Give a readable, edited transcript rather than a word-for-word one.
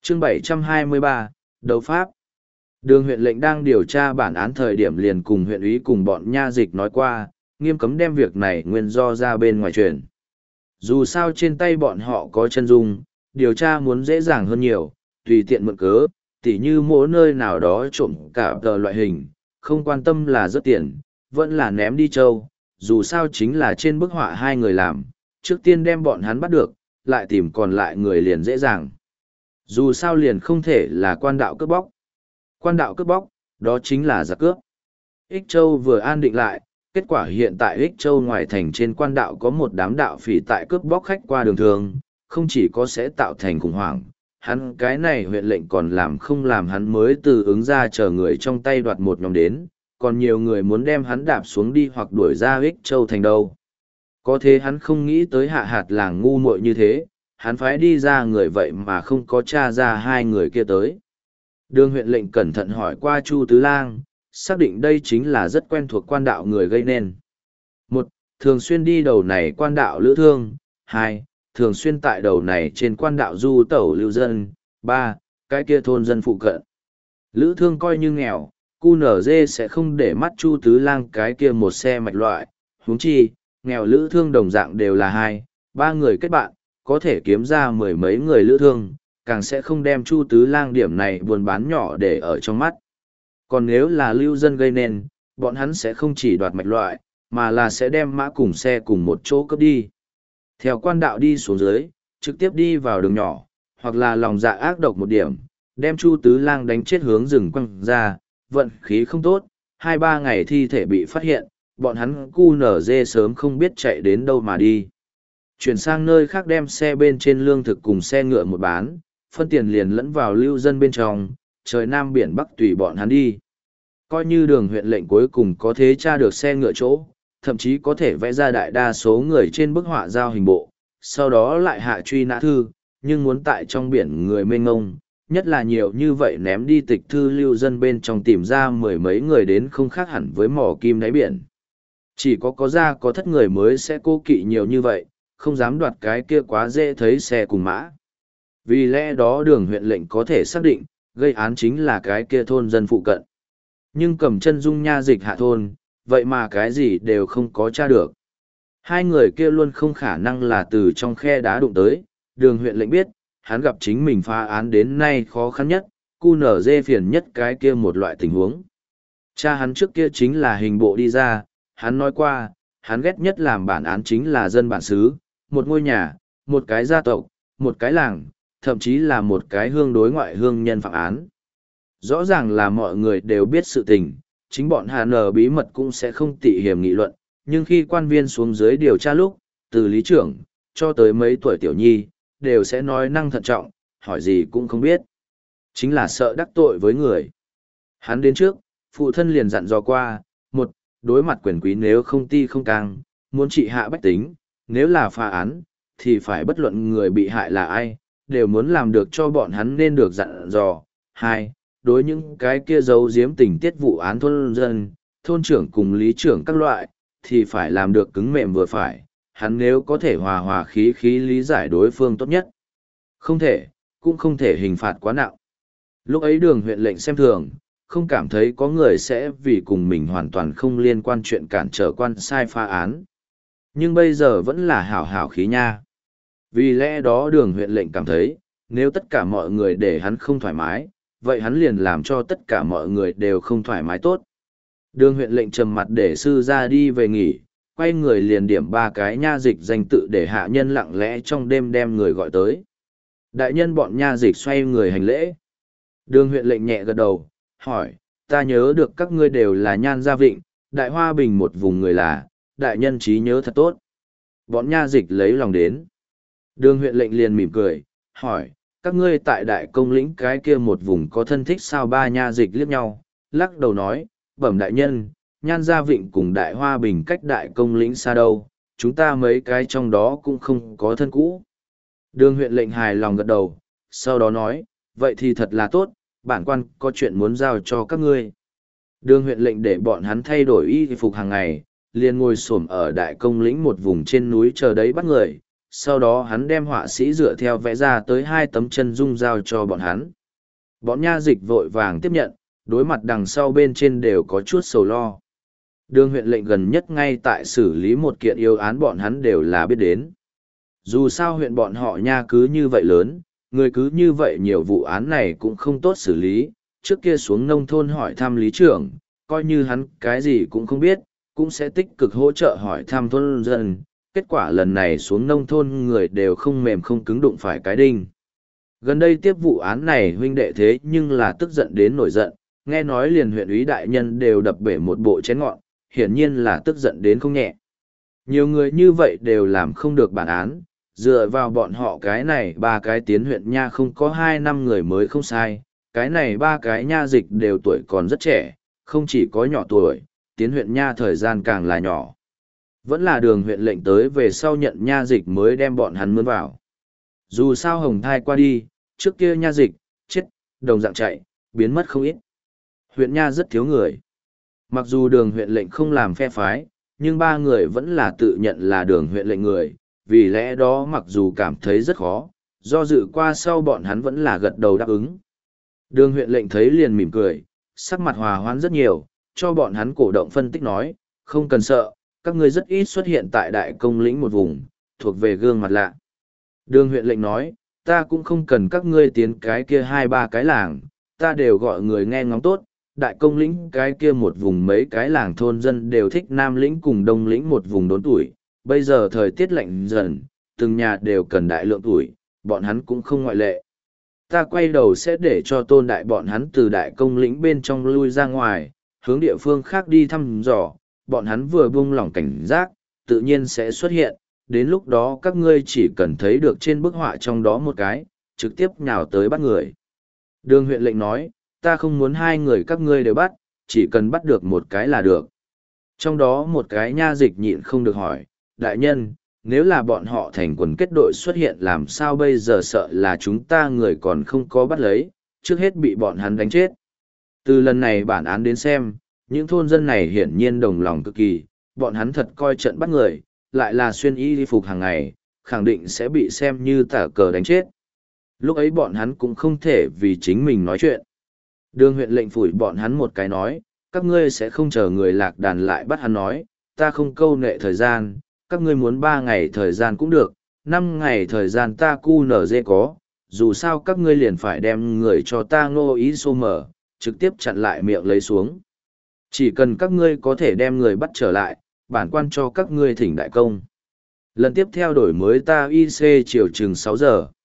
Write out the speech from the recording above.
Chương 723, Đấu Pháp. Đường huyện lệnh đang điều tra bản án thời điểm liền cùng huyện úy cùng bọn nha dịch nói qua, nghiêm cấm đem việc này nguyên do ra bên ngoài truyền. Dù sao trên tay bọn họ có chân dung, điều tra muốn dễ dàng hơn nhiều, tùy tiện mượn cớ, tỉ như mỗi nơi nào đó trộm cả tờ loại hình, không quan tâm là rớt tiền, vẫn là ném đi châu, dù sao chính là trên bức họa hai người làm, trước tiên đem bọn hắn bắt được, lại tìm còn lại người liền dễ dàng. Dù sao liền không thể là quan đạo cướp bóc. Quan đạo cướp bóc, đó chính là giặc cướp. Ích Châu vừa an định lại, kết quả hiện tại Ích Châu ngoài thành trên quan đạo có một đám đạo phỉ tại cướp bóc khách qua đường thường, không chỉ có sẽ tạo thành khủng hoảng, hắn cái này huyện lệnh còn làm không làm hắn mới từ ứng ra chờ người trong tay đoạt một nhóm đến, còn nhiều người muốn đem hắn đạp xuống đi hoặc đuổi ra Ích Châu thành đâu. Có thế hắn không nghĩ tới hạ hạt làng ngu muội như thế, hắn phái đi ra người vậy mà không có tra ra hai người kia tới. Đường huyện lệnh cẩn thận hỏi qua Chu Tứ Lang, xác định đây chính là rất quen thuộc quan đạo người gây nên. 1. Thường xuyên đi đầu này quan đạo lữ thương. 2. Thường xuyên tại đầu này trên quan đạo du tẩu lưu dân. 3. Cái kia thôn dân phụ cận. Lữ thương coi như nghèo, QNZ sẽ không để mắt Chu Tứ Lang cái kia một xe mạch loại, huống chi, nghèo lữ thương đồng dạng đều là 2, 3 người kết bạn, có thể kiếm ra mười mấy người lữ thương, càng sẽ không đem Chu Tứ Lang điểm này buôn bán nhỏ để ở trong mắt. Còn nếu là lưu dân gây nên, bọn hắn sẽ không chỉ đoạt mạch loại, mà là sẽ đem mã cùng xe cùng một chỗ cướp đi. Theo quan đạo đi xuống dưới, trực tiếp đi vào đường nhỏ, hoặc là lòng dạ ác độc một điểm, đem Chu Tứ Lang đánh chết hướng rừng quăng ra, vận khí không tốt, 2-3 ngày thi thể bị phát hiện, bọn hắn QNZ sớm không biết chạy đến đâu mà đi. Chuyển sang nơi khác đem xe bên trên lương thực cùng xe ngựa một bán, phân tiền liền lẫn vào lưu dân bên trong, trời Nam biển Bắc tùy bọn hắn đi. Coi như đường huyện lệnh cuối cùng có thế tra được xe ngựa chỗ, thậm chí có thể vẽ ra đại đa số người trên bức họa giao hình bộ, sau đó lại hạ truy nã thư, nhưng muốn tại trong biển người mênh ngông, nhất là nhiều như vậy ném đi tịch thư lưu dân bên trong tìm ra mười mấy người đến không khác hẳn với mỏ kim đáy biển. Chỉ có ra có thất người mới sẽ cố kỵ nhiều như vậy, không dám đoạt cái kia quá dễ thấy xe cùng mã. Vì lẽ đó đường huyện lệnh có thể xác định, gây án chính là cái kia thôn dân phụ cận. Nhưng cầm chân dung nha dịch hạ thôn, vậy mà cái gì đều không có tra được. Hai người kia luôn không khả năng là từ trong khe đá đụng tới, đường huyện lệnh biết, hắn gặp chính mình phá án đến nay khó khăn nhất, QNZ phiền nhất cái kia một loại tình huống. Cha hắn trước kia chính là hình bộ đi ra, hắn nói qua, hắn ghét nhất làm bản án chính là dân bản xứ, một ngôi nhà, một cái gia tộc, một cái làng, thậm chí là một cái hương đối ngoại hương nhân phạm án. Rõ ràng là mọi người đều biết sự tình, chính bọn HN bí mật cũng sẽ không tị hiềm nghị luận, nhưng khi quan viên xuống dưới điều tra lúc, từ lý trưởng, cho tới mấy tuổi tiểu nhi, đều sẽ nói năng thận trọng, hỏi gì cũng không biết. Chính là sợ đắc tội với người. Hắn đến trước, phụ thân liền dặn dò qua, 1. Đối mặt quyền quý nếu không ti không càng, muốn trị hạ bách tính, nếu là phá án, thì phải bất luận người bị hại là ai, đều muốn làm được cho bọn hắn nên được dặn dò. 2. Đối những cái kia giấu giếm tình tiết vụ án thôn dân, thôn trưởng cùng lý trưởng các loại, thì phải làm được cứng mềm vừa phải, hắn nếu có thể hòa hòa khí khí lý giải đối phương tốt nhất. Không thể, cũng không thể hình phạt quá nặng. Lúc ấy đường huyện lệnh xem thường, không cảm thấy có người sẽ vì cùng mình hoàn toàn không liên quan chuyện cản trở quan sai phá án. Nhưng bây giờ vẫn là hảo hảo khí nha. Vì lẽ đó đường huyện lệnh cảm thấy, nếu tất cả mọi người để hắn không thoải mái, vậy hắn liền làm cho tất cả mọi người đều không thoải mái tốt. Đường huyện lệnh trầm mặt để sư ra đi về nghỉ, quay người liền điểm 3 cái nha dịch danh tự để hạ nhân lặng lẽ trong đêm đem người gọi tới. Đại nhân bọn nha dịch xoay người hành lễ. Đường huyện lệnh nhẹ gật đầu, hỏi, ta nhớ được các ngươi đều là Nhan Gia Vịnh, Đại Hoa Bình một vùng người là, đại nhân trí nhớ thật tốt. Bọn nha dịch lấy lòng đến. Đường huyện lệnh liền mỉm cười, hỏi, các ngươi tại đại công lĩnh cái kia một vùng có thân thích sao? 3 nha dịch liếc nhau, lắc đầu nói, bẩm đại nhân, Nhan Gia Vịnh cùng Đại Hoa Bình cách đại công lĩnh xa đâu, chúng ta mấy cái trong đó cũng không có thân cũ. Đường huyện lệnh hài lòng gật đầu, sau đó nói, vậy thì thật là tốt, bản quan có chuyện muốn giao cho các ngươi. Đường huyện lệnh để bọn hắn thay đổi y phục hàng ngày, liền ngồi xổm ở đại công lĩnh một vùng trên núi chờ đấy bắt người, sau đó hắn đem họa sĩ dựa theo vẽ ra tới 2 tấm chân dung giao cho bọn hắn. Bọn nha dịch vội vàng tiếp nhận, đối mặt đằng sau bên trên đều có chút sầu lo. Đường huyện lệnh gần nhất ngay tại xử lý một kiện yêu án bọn hắn đều là biết đến. Dù sao huyện bọn họ nha cứ như vậy lớn, người cứ như vậy nhiều vụ án này cũng không tốt xử lý, trước kia xuống nông thôn hỏi thăm lý trưởng, coi như hắn cái gì cũng không biết, cũng sẽ tích cực hỗ trợ hỏi thăm thôn dân. Kết quả lần này xuống nông thôn người đều không mềm không cứng đụng phải cái đinh. Gần đây tiếp vụ án này huynh đệ thế nhưng là tức giận đến nổi giận, nghe nói liền huyện úy đại nhân đều đập bể một bộ chén ngọn, hiển nhiên là tức giận đến không nhẹ. Nhiều người như vậy đều làm không được bản án, dựa vào bọn họ cái này 3 cái tiến huyện nha không có 2 năm người mới không sai, cái này 3 cái nha dịch đều tuổi còn rất trẻ, không chỉ có nhỏ tuổi, tiến huyện nha thời gian càng là nhỏ. Vẫn là đường huyện lệnh tới về sau nhận nha dịch mới đem bọn hắn mướn vào. Dù sao hồng thai qua đi, trước kia nha dịch, chết, đồng dạng chạy, biến mất không ít. Huyện nha rất thiếu người. Mặc dù đường huyện lệnh không làm phe phái, nhưng 3 người vẫn là tự nhận là đường huyện lệnh người, vì lẽ đó mặc dù cảm thấy rất khó, do dự qua sau bọn hắn vẫn là gật đầu đáp ứng. Đường huyện lệnh thấy liền mỉm cười, sắc mặt hòa hoãn rất nhiều, cho bọn hắn cổ động phân tích nói, không cần sợ, các ngươi rất ít xuất hiện tại đại công lĩnh một vùng, thuộc về gương mặt lạ. Đường huyện lệnh nói, ta cũng không cần các ngươi tiến cái kia 2-3 cái làng, ta đều gọi người nghe ngóng tốt, đại công lĩnh cái kia một vùng mấy cái làng thôn dân đều thích nam lĩnh cùng đông lĩnh một vùng đốn tuổi, bây giờ thời tiết lạnh dần, từng nhà đều cần đại lượng tuổi, bọn hắn cũng không ngoại lệ. Ta quay đầu sẽ để cho tôn đại bọn hắn từ đại công lĩnh bên trong lui ra ngoài, hướng địa phương khác đi thăm dò, bọn hắn vừa buông lỏng cảnh giác, tự nhiên sẽ xuất hiện, đến lúc đó các ngươi chỉ cần thấy được trên bức họa trong đó một cái, trực tiếp nhào tới bắt người. Đường huyện lệnh nói, ta không muốn 2 người các ngươi đều bắt, chỉ cần bắt được một cái là được. Trong đó một cái nha dịch nhịn không được hỏi, đại nhân, nếu là bọn họ thành quần kết đội xuất hiện làm sao bây giờ, sợ là chúng ta người còn không có bắt lấy, trước hết bị bọn hắn đánh chết. Từ lần này bản án đến xem, những thôn dân này hiển nhiên đồng lòng cực kỳ, bọn hắn thật coi trận bắt người, lại là xuyên y phục hàng ngày, khẳng định sẽ bị xem như tả cờ đánh chết. Lúc ấy bọn hắn cũng không thể vì chính mình nói chuyện. Đường huyện lệnh phủi bọn hắn một cái nói, các ngươi sẽ không chờ người lạc đàn lại bắt hắn nói, ta không câu nệ thời gian, các ngươi muốn 3 ngày thời gian cũng được, 5 ngày thời gian ta cu nở dê có, dù sao các ngươi liền phải đem người cho ta ngô ý xô mở, trực tiếp chặn lại miệng lấy xuống. Chỉ cần các ngươi có thể đem người bắt trở lại, bản quan cho các ngươi thỉnh đại công. Lần tiếp theo đổi mới ta IC chiều chừng 6 giờ.